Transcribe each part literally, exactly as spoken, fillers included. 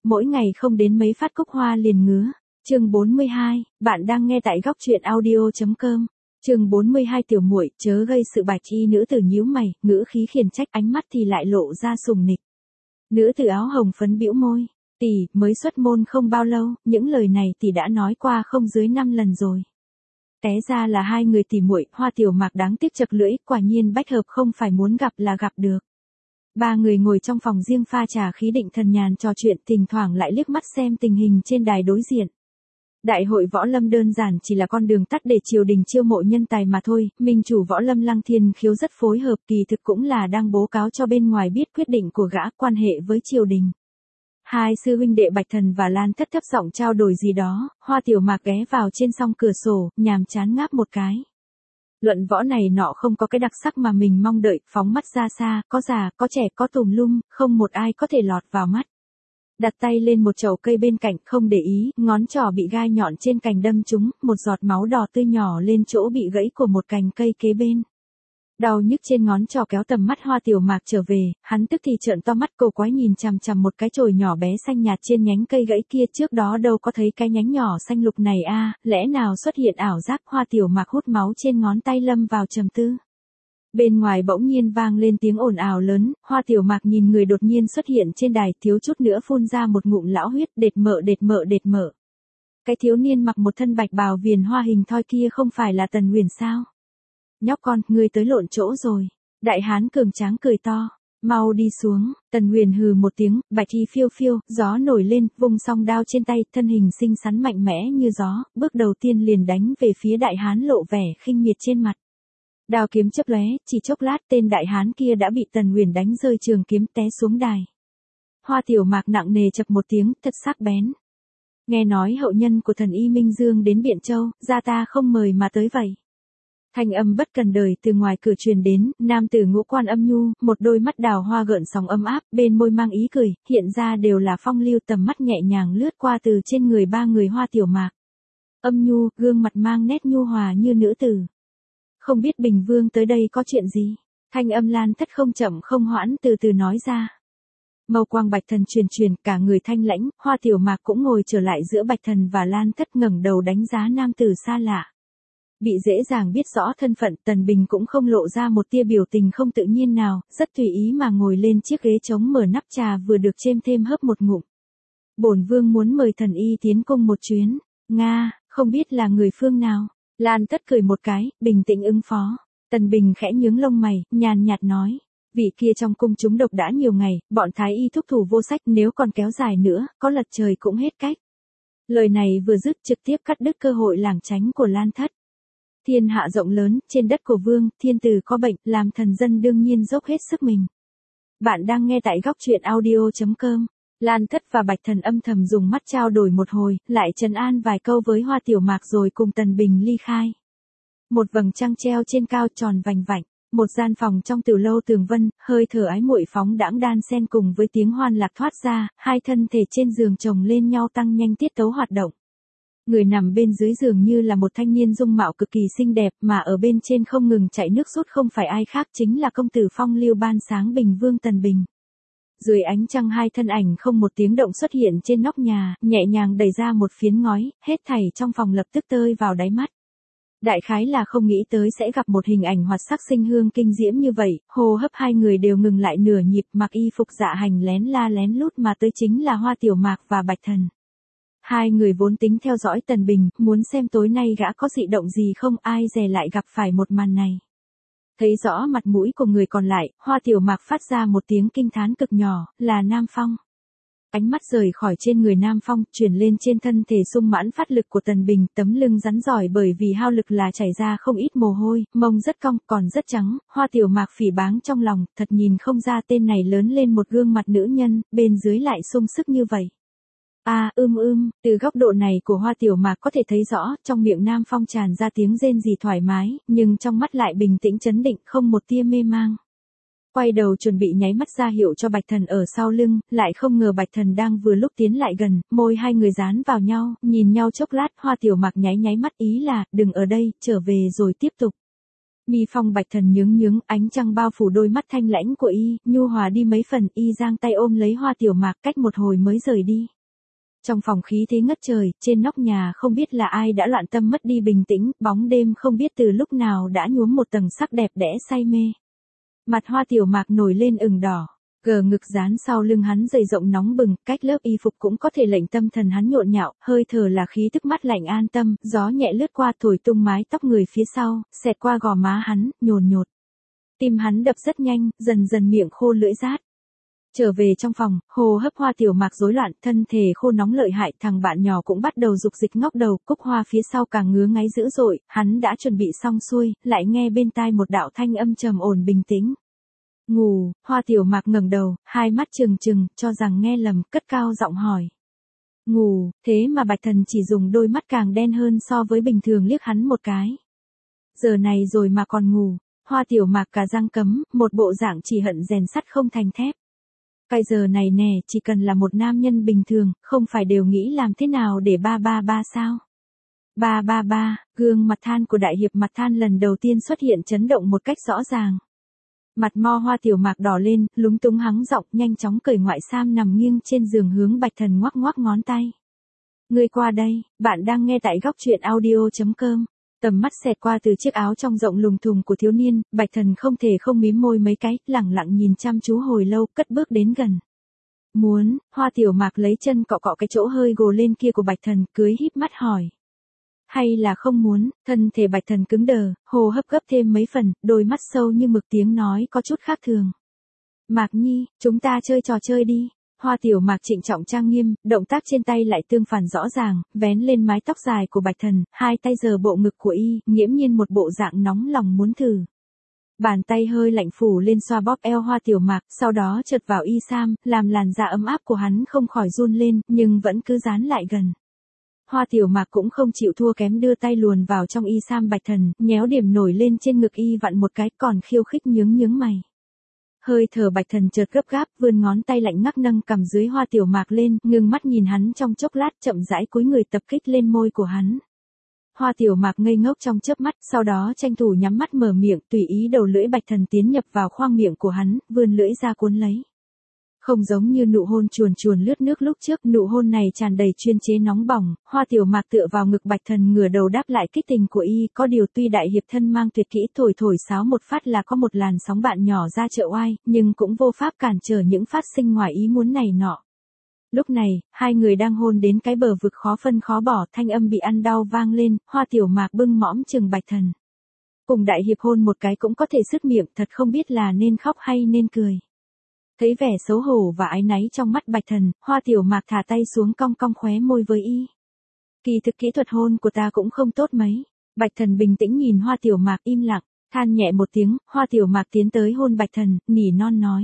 mỗi ngày không đến mấy phát cúc hoa liền ngứa. Chương bốn mươi hai, bạn đang nghe tại góc truyện audio.com. Chương bốn mươi hai tiểu muội, chớ gây sự bạch y nữ tử nhíu mày, ngữ khí khiển trách, ánh mắt thì lại lộ ra sùng nịch. Nữ tử áo hồng phấn bĩu môi, tỷ, mới xuất môn không bao lâu, những lời này tỷ đã nói qua không dưới năm lần rồi. Té ra là hai người tỷ muội, Hoa Tiểu Mạc đáng tiếc chật lưỡi, quả nhiên bách hợp không phải muốn gặp là gặp được. Ba người ngồi trong phòng riêng pha trà khí định thần nhàn trò chuyện, thỉnh thoảng lại liếc mắt xem tình hình trên đài đối diện. Đại hội võ lâm đơn giản chỉ là con đường tắt để triều đình chiêu mộ nhân tài mà thôi, minh chủ võ lâm Lăng Thiên Khiếu rất phối hợp, kỳ thực cũng là đang bố cáo cho bên ngoài biết quyết định của gã quan hệ với triều đình. Hai sư huynh đệ Bạch Thần và Lan Thất thấp giọng trao đổi gì đó, Hoa Tiểu Mạc ghé vào trên song cửa sổ, nhàm chán ngáp một cái. Luận võ này nọ không có cái đặc sắc mà mình mong đợi, phóng mắt ra xa, có già, có trẻ, có tùm lum, không một ai có thể lọt vào mắt. Đặt tay lên một chậu cây bên cạnh, không để ý, ngón trỏ bị gai nhọn trên cành đâm trúng, một giọt máu đỏ tươi nhỏ lên chỗ bị gãy của một cành cây kế bên. Đau nhức trên ngón trỏ kéo tầm mắt Hoa Tiểu Mạc trở về, hắn tức thì trợn to mắt cổ quái nhìn chằm chằm một cái chồi nhỏ bé xanh nhạt trên nhánh cây gãy kia, trước đó đâu có thấy cái nhánh nhỏ xanh lục này a, à, lẽ nào xuất hiện ảo giác. Hoa Tiểu Mạc hút máu trên ngón tay lâm vào trầm tư. Bên ngoài bỗng nhiên vang lên tiếng ồn ào lớn, Hoa Tiểu Mạc nhìn người đột nhiên xuất hiện trên đài, thiếu chút nữa phun ra một ngụm lão huyết, đệt mợ đệt mợ đệt mợ. Cái thiếu niên mặc một thân bạch bào viền hoa hình thoi kia không phải là Tần Huyền sao? Nhóc con, ngươi tới lộn chỗ rồi. Đại hán cường tráng cười to, mau đi xuống. Tần Huyền hừ một tiếng, bạch y phiêu phiêu, gió nổi lên, vung song đao trên tay, thân hình xinh xắn mạnh mẽ như gió, bước đầu tiên liền đánh về phía đại hán, lộ vẻ khinh miệt trên mặt. Đao kiếm chớp lóe, chỉ chốc lát tên đại hán kia đã bị Tần Huyền đánh rơi trường kiếm, té xuống đài. Hoa Tiểu Mạc nặng nề chập một tiếng, thật sắc bén. Nghe nói hậu nhân của thần y Minh Dương đến Biện Châu, gia ta không mời mà tới vậy. Thanh âm bất cần đời từ ngoài cửa truyền đến, nam tử ngũ quan âm nhu, một đôi mắt đào hoa gợn sóng ấm áp, bên môi mang ý cười, hiện ra đều là phong lưu, tầm mắt nhẹ nhàng lướt qua từ trên người ba người Hoa Tiểu Mạc. Âm nhu, gương mặt mang nét nhu hòa như nữ tử. Không biết Bình Vương tới đây có chuyện gì? Thanh âm Lan Thất không chậm không hoãn từ từ nói ra. Mâu quang Bạch Thần truyền truyền, cả người thanh lãnh, Hoa Tiểu Mạc cũng ngồi trở lại giữa Bạch Thần và Lan Thất, ngẩng đầu đánh giá nam tử xa lạ. Bị dễ dàng biết rõ thân phận, Tần Bình cũng không lộ ra một tia biểu tình không tự nhiên nào, rất tùy ý mà ngồi lên chiếc ghế trống, mở nắp trà vừa được chêm thêm hớp một ngụm. Bổn vương muốn mời thần y tiến cung một chuyến. Nga, không biết là người phương nào? Lan Tất cười một cái, bình tĩnh ứng phó. Tần Bình khẽ nhướng lông mày, nhàn nhạt nói. Vị kia trong cung chúng độc đã nhiều ngày, bọn thái y thúc thủ vô sách, nếu còn kéo dài nữa, có lật trời cũng hết cách. Lời này vừa dứt trực tiếp cắt đứt cơ hội lảng tránh của Lan Thất. Thiên hạ rộng lớn, trên đất của vương, thiên tử có bệnh, làm thần dân đương nhiên dốc hết sức mình. Bạn đang nghe tại góc truyện audio.com. Lan Thất và Bạch Thần âm thầm dùng mắt trao đổi một hồi, lại trấn an vài câu với Hoa Tiểu Mạc rồi cùng Tần Bình ly khai. Một vầng trăng treo trên cao tròn vành vạnh, một gian phòng trong tiểu lâu tường vân, hơi thở ái muội phóng đãng đan xen cùng với tiếng hoan lạc thoát ra, hai thân thể trên giường chồng lên nhau tăng nhanh tiết tấu hoạt động. Người nằm bên dưới giường như là một thanh niên dung mạo cực kỳ xinh đẹp, mà ở bên trên không ngừng chảy nước sút không phải ai khác chính là công tử phong lưu ban sáng Bình Vương Tần Bình. Dưới ánh trăng hai thân ảnh không một tiếng động xuất hiện trên nóc nhà, nhẹ nhàng đẩy ra một phiến ngói, hết thảy trong phòng lập tức tơi vào đáy mắt. Đại khái là không nghĩ tới sẽ gặp một hình ảnh hoạt sắc sinh hương kinh diễm như vậy, hô hấp hai người đều ngừng lại nửa nhịp, mặc y phục dạ hành lén la lén lút mà tới chính là Hoa Tiểu Mạc và Bạch Thần. Hai người vốn tính theo dõi Tần Bình, muốn xem tối nay gã có dị động gì không, ai dè lại gặp phải một màn này. Thấy rõ mặt mũi của người còn lại, Hoa Tiểu Mạc phát ra một tiếng kinh thán cực nhỏ, là Nam Phong. Ánh mắt rời khỏi trên người Nam Phong, chuyển lên trên thân thể sung mãn phát lực của Tần Bình, tấm lưng rắn giỏi bởi vì hao lực là chảy ra không ít mồ hôi, mông rất cong, còn rất trắng, Hoa Tiểu Mạc phỉ báng trong lòng, thật nhìn không ra tên này lớn lên một gương mặt nữ nhân, bên dưới lại sung sức như vậy. À, ưm ưm, từ góc độ này của Hoa Tiểu Mạc có thể thấy rõ, trong miệng Nam Phong tràn ra tiếng rên rỉ thoải mái, nhưng trong mắt lại bình tĩnh trấn định, không một tia mê mang. Quay đầu chuẩn bị nháy mắt ra hiệu cho Bạch Thần ở sau lưng, lại không ngờ Bạch Thần đang vừa lúc tiến lại gần, môi hai người dán vào nhau, nhìn nhau chốc lát, Hoa Tiểu Mạc nháy nháy mắt ý là, đừng ở đây, trở về rồi tiếp tục. Mi phong Bạch Thần nhướng nhướng, ánh trăng bao phủ đôi mắt thanh lãnh của y, nhu hòa đi mấy phần, y giang tay ôm lấy Hoa Tiểu Mạc, cách một hồi mới rời đi. Trong phòng khí thế ngất trời, trên nóc nhà không biết là ai đã loạn tâm mất đi bình tĩnh, bóng đêm không biết từ lúc nào đã nhuốm một tầng sắc đẹp đẽ say mê. Mặt Hoa Tiểu Mạc nổi lên ửng đỏ, gờ ngực dán sau lưng hắn dày rộng nóng bừng, cách lớp y phục cũng có thể lệnh tâm thần hắn nhộn nhạo, hơi thở là khí tức mát lạnh an tâm, gió nhẹ lướt qua thổi tung mái tóc người phía sau, xẹt qua gò má hắn, nhồn nhột. Tim hắn đập rất nhanh, dần dần miệng khô lưỡi rát. Trở về trong phòng, hô hấp Hoa Tiểu Mạc rối loạn, thân thể khô nóng lợi hại, thằng bạn nhỏ cũng bắt đầu dục dịch ngóc đầu, Cúc Hoa phía sau càng ngứa ngáy dữ dội, hắn đã chuẩn bị xong xuôi, lại nghe bên tai một đạo thanh âm trầm ổn bình tĩnh. Ngủ, Hoa Tiểu Mạc ngẩng đầu, hai mắt trừng trừng, cho rằng nghe lầm, cất cao giọng hỏi. Ngủ, thế mà Bạch Thần chỉ dùng đôi mắt càng đen hơn so với bình thường liếc hắn một cái. Giờ này rồi mà còn ngủ, Hoa Tiểu Mạc cả răng cấm, một bộ dạng chỉ hận rèn sắt không thành thép. Cái giờ này nè, chỉ cần là một nam nhân bình thường, không phải đều nghĩ làm thế nào để ba ba ba sao? Ba ba ba, gương mặt than của đại hiệp mặt than lần đầu tiên xuất hiện chấn động một cách rõ ràng. Mặt mo Hoa Tiểu Mạc đỏ lên, lúng túng hắng giọng, nhanh chóng cởi ngoại sam nằm nghiêng trên giường hướng Bạch Thần ngoắc ngoắc ngón tay. Ngươi qua đây, bạn đang nghe tại góc truyện audio chấm com. Tầm mắt xẹt qua từ chiếc áo trong rộng lùng thùng của thiếu niên, Bạch Thần không thể không mím môi mấy cái, lẳng lặng nhìn chăm chú hồi lâu, cất bước đến gần. Muốn, Hoa Tiểu Mạc lấy chân cọ cọ cái chỗ hơi gồ lên kia của Bạch Thần, cưới híp mắt hỏi. Hay là không muốn, thân thể Bạch Thần cứng đờ, hô hấp gấp thêm mấy phần, đôi mắt sâu như mực, tiếng nói có chút khác thường. Mạc Nhi, chúng ta chơi trò chơi đi. Hoa Tiểu Mạc trịnh trọng trang nghiêm, động tác trên tay lại tương phản rõ ràng, vén lên mái tóc dài của Bạch Thần, hai tay giơ bộ ngực của y, nghiễm nhiên một bộ dạng nóng lòng muốn thử. Bàn tay hơi lạnh phủ lên xoa bóp eo Hoa Tiểu Mạc, sau đó trượt vào y sam, làm làn da ấm áp của hắn không khỏi run lên, nhưng vẫn cứ dán lại gần. Hoa Tiểu Mạc cũng không chịu thua kém, đưa tay luồn vào trong y sam Bạch Thần, nhéo điểm nổi lên trên ngực y vặn một cái, còn khiêu khích nhướng nhướng mày. Hơi thở Bạch Thần chợt gấp gáp, vươn ngón tay lạnh ngắc nâng cằm dưới Hoa Tiểu Mạc lên, ngưng mắt nhìn hắn trong chốc lát, chậm rãi cúi người tập kích lên môi của hắn. Hoa Tiểu Mạc ngây ngốc trong chớp mắt, sau đó tranh thủ nhắm mắt mở miệng, tùy ý đầu lưỡi Bạch Thần tiến nhập vào khoang miệng của hắn, vươn lưỡi ra cuốn lấy. Không giống như nụ hôn chuồn chuồn lướt nước lúc trước, nụ hôn này tràn đầy chuyên chế nóng bỏng, Hoa Tiểu Mạc tựa vào ngực Bạch Thần ngửa đầu đáp lại kích tình của y, có điều tuy đại hiệp thân mang tuyệt kỹ thổi thổi sáo một phát là có một làn sóng bạn nhỏ ra chợ oai, nhưng cũng vô pháp cản trở những phát sinh ngoài ý muốn này nọ. Lúc này, hai người đang hôn đến cái bờ vực khó phân khó bỏ, thanh âm bị ăn đau vang lên, Hoa Tiểu Mạc bưng mõm chừng Bạch Thần. Cùng đại hiệp hôn một cái cũng có thể sứt miệng, thật không biết là nên khóc hay nên cười. Thấy vẻ xấu hổ và áy náy trong mắt Bạch Thần, Hoa Tiểu Mạc thả tay xuống cong cong khóe môi với y. Kỳ thực kỹ thuật hôn của ta cũng không tốt mấy. Bạch Thần bình tĩnh nhìn Hoa Tiểu Mạc im lặng, than nhẹ một tiếng, Hoa Tiểu Mạc tiến tới hôn Bạch Thần, nỉ non nói.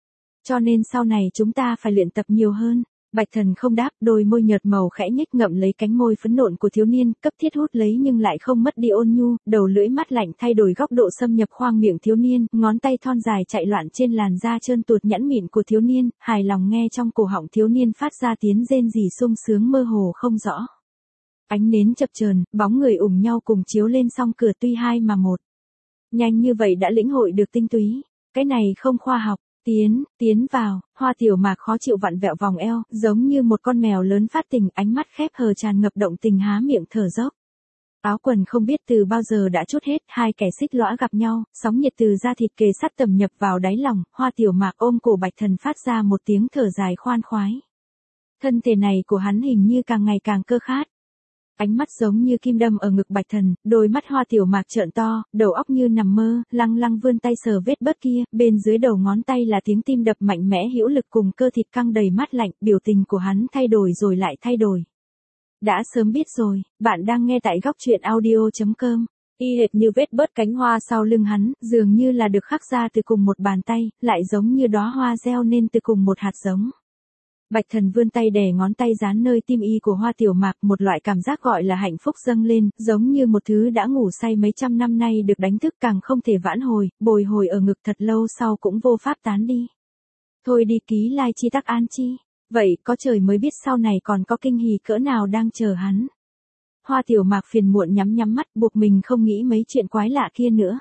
Cho nên sau này chúng ta phải luyện tập nhiều hơn. Bạch Thần không đáp, đôi môi nhợt màu khẽ nhếch ngậm lấy cánh môi phấn nộn của thiếu niên, cấp thiết hút lấy nhưng lại không mất đi ôn nhu, đầu lưỡi mắt lạnh thay đổi góc độ xâm nhập khoang miệng thiếu niên, ngón tay thon dài chạy loạn trên làn da trơn tuột nhẵn mịn của thiếu niên, hài lòng nghe trong cổ họng thiếu niên phát ra tiếng rên rỉ sung sướng mơ hồ không rõ. Ánh nến chập chờn, bóng người ủng nhau cùng chiếu lên song cửa tuy hai mà một. Nhanh như vậy đã lĩnh hội được tinh túy, cái này không khoa học. Tiến, tiến vào, Hoa Tiểu Mạc khó chịu vặn vẹo vòng eo, giống như một con mèo lớn phát tình, ánh mắt khép hờ tràn ngập động tình, há miệng thở dốc. Áo quần không biết từ bao giờ đã trút hết, hai kẻ xích lõa gặp nhau, sóng nhiệt từ da thịt kề sát tầm nhập vào đáy lòng, Hoa Tiểu Mạc ôm cổ Bạch Thần phát ra một tiếng thở dài khoan khoái. Thân thể này của hắn hình như càng ngày càng cơ khát. Ánh mắt giống như kim đâm ở ngực Bạch Thần, đôi mắt Hoa Tiểu Mạc trợn to, đầu óc như nằm mơ, lăng lăng vươn tay sờ vết bớt kia, bên dưới đầu ngón tay là tiếng tim đập mạnh mẽ hữu lực cùng cơ thịt căng đầy mát lạnh, biểu tình của hắn thay đổi rồi lại thay đổi. Đã sớm biết rồi, bạn đang nghe tại góc truyện audio chấm com. Y hệt như vết bớt cánh hoa sau lưng hắn, dường như là được khắc ra từ cùng một bàn tay, lại giống như đóa hoa gieo nên từ cùng một hạt giống. Bạch Thần vươn tay đè ngón tay dán nơi tim y của Hoa Tiểu Mạc, một loại cảm giác gọi là hạnh phúc dâng lên, giống như một thứ đã ngủ say mấy trăm năm nay được đánh thức càng không thể vãn hồi, bồi hồi ở ngực thật lâu sau cũng vô pháp tán đi. Thôi đi ký lai chi tắc an chi, vậy có trời mới biết sau này còn có kinh hỉ cỡ nào đang chờ hắn. Hoa Tiểu Mạc phiền muộn nhắm nhắm mắt, buộc mình không nghĩ mấy chuyện quái lạ kia nữa.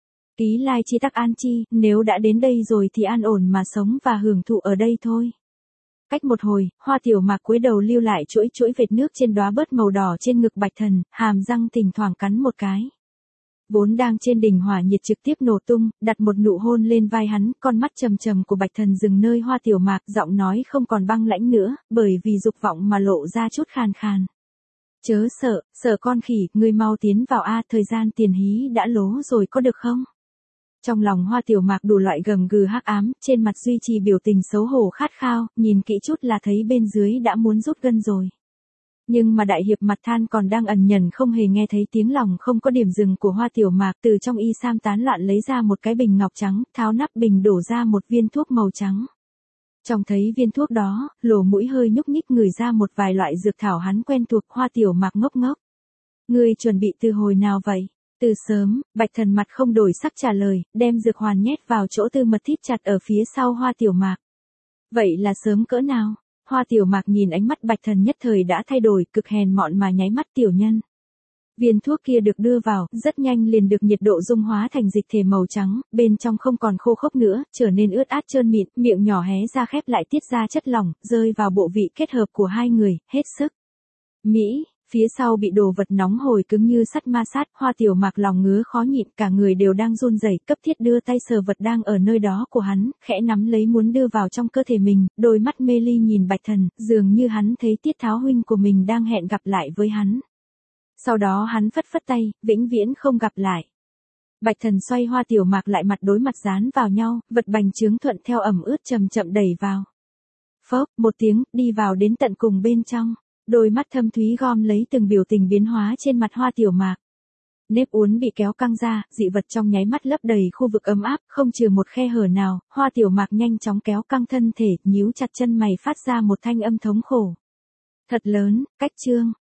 Ký lai chi tắc an chi, nếu đã đến đây rồi thì an ổn mà sống và hưởng thụ ở đây thôi. Cách một hồi, Hoa Tiểu Mạc cúi đầu lưu lại chuỗi chuỗi vệt nước trên đóa bớt màu đỏ trên ngực Bạch Thần, hàm răng thỉnh thoảng cắn một cái. Vốn đang trên đỉnh hỏa nhiệt trực tiếp nổ tung, đặt một nụ hôn lên vai hắn, con mắt trầm trầm của Bạch Thần dừng nơi Hoa Tiểu Mạc, giọng nói không còn băng lãnh nữa, bởi vì dục vọng mà lộ ra chút khàn khàn. Chớ sợ, sợ con khỉ, ngươi mau tiến vào a, thời gian tiền hí đã lố rồi có được không? Trong lòng Hoa Tiểu Mạc đủ loại gầm gừ hắc ám, trên mặt duy trì biểu tình xấu hổ khát khao, nhìn kỹ chút là thấy bên dưới đã muốn rút gân rồi. Nhưng mà đại hiệp mặt than còn đang ẩn nhẫn không hề nghe thấy tiếng lòng không có điểm dừng của Hoa Tiểu Mạc, từ trong y sam tán loạn lấy ra một cái bình ngọc trắng, tháo nắp bình đổ ra một viên thuốc màu trắng. Trong thấy viên thuốc đó, lỗ mũi hơi nhúc nhích ngửi ra một vài loại dược thảo hắn quen thuộc. Hoa Tiểu Mạc ngốc ngốc. Ngươi chuẩn bị từ hồi nào vậy? Từ sớm, Bạch Thần mặt không đổi sắc trả lời, đem dược hoàn nhét vào chỗ Tư Mật thít chặt ở phía sau Hoa Tiểu Mạc. Vậy là sớm cỡ nào? Hoa Tiểu Mạc nhìn ánh mắt Bạch Thần nhất thời đã thay đổi, cực hèn mọn mà nháy mắt tiểu nhân. Viên thuốc kia được đưa vào, rất nhanh liền được nhiệt độ dung hóa thành dịch thể màu trắng, bên trong không còn khô khốc nữa, trở nên ướt át trơn mịn, miệng nhỏ hé ra khép lại tiết ra chất lỏng, rơi vào bộ vị kết hợp của hai người, hết sức. Mỹ, phía sau bị đồ vật nóng hổi cứng như sắt ma sát, Hoa Tiểu Mạc lòng ngứa khó nhịn, cả người đều đang run rẩy, cấp thiết đưa tay sờ vật đang ở nơi đó của hắn, khẽ nắm lấy muốn đưa vào trong cơ thể mình, đôi mắt mê ly nhìn Bạch Thần, dường như hắn thấy Tiết Tháo huynh của mình đang hẹn gặp lại với hắn. Sau đó hắn phất phất tay, vĩnh viễn không gặp lại. Bạch Thần xoay Hoa Tiểu Mạc lại mặt đối mặt dán vào nhau, vật bành trướng thuận theo ẩm ướt chậm chậm đẩy vào. Phốc, một tiếng, đi vào đến tận cùng bên trong. Đôi mắt thâm thúy gom lấy từng biểu tình biến hóa trên mặt Hoa Tiểu Mạc. Nếp uốn bị kéo căng ra, dị vật trong nháy mắt lấp đầy khu vực ấm áp, không trừ một khe hở nào, Hoa Tiểu Mạc nhanh chóng kéo căng thân thể, nhíu chặt chân mày phát ra một thanh âm thống khổ. Thật lớn, cách trương,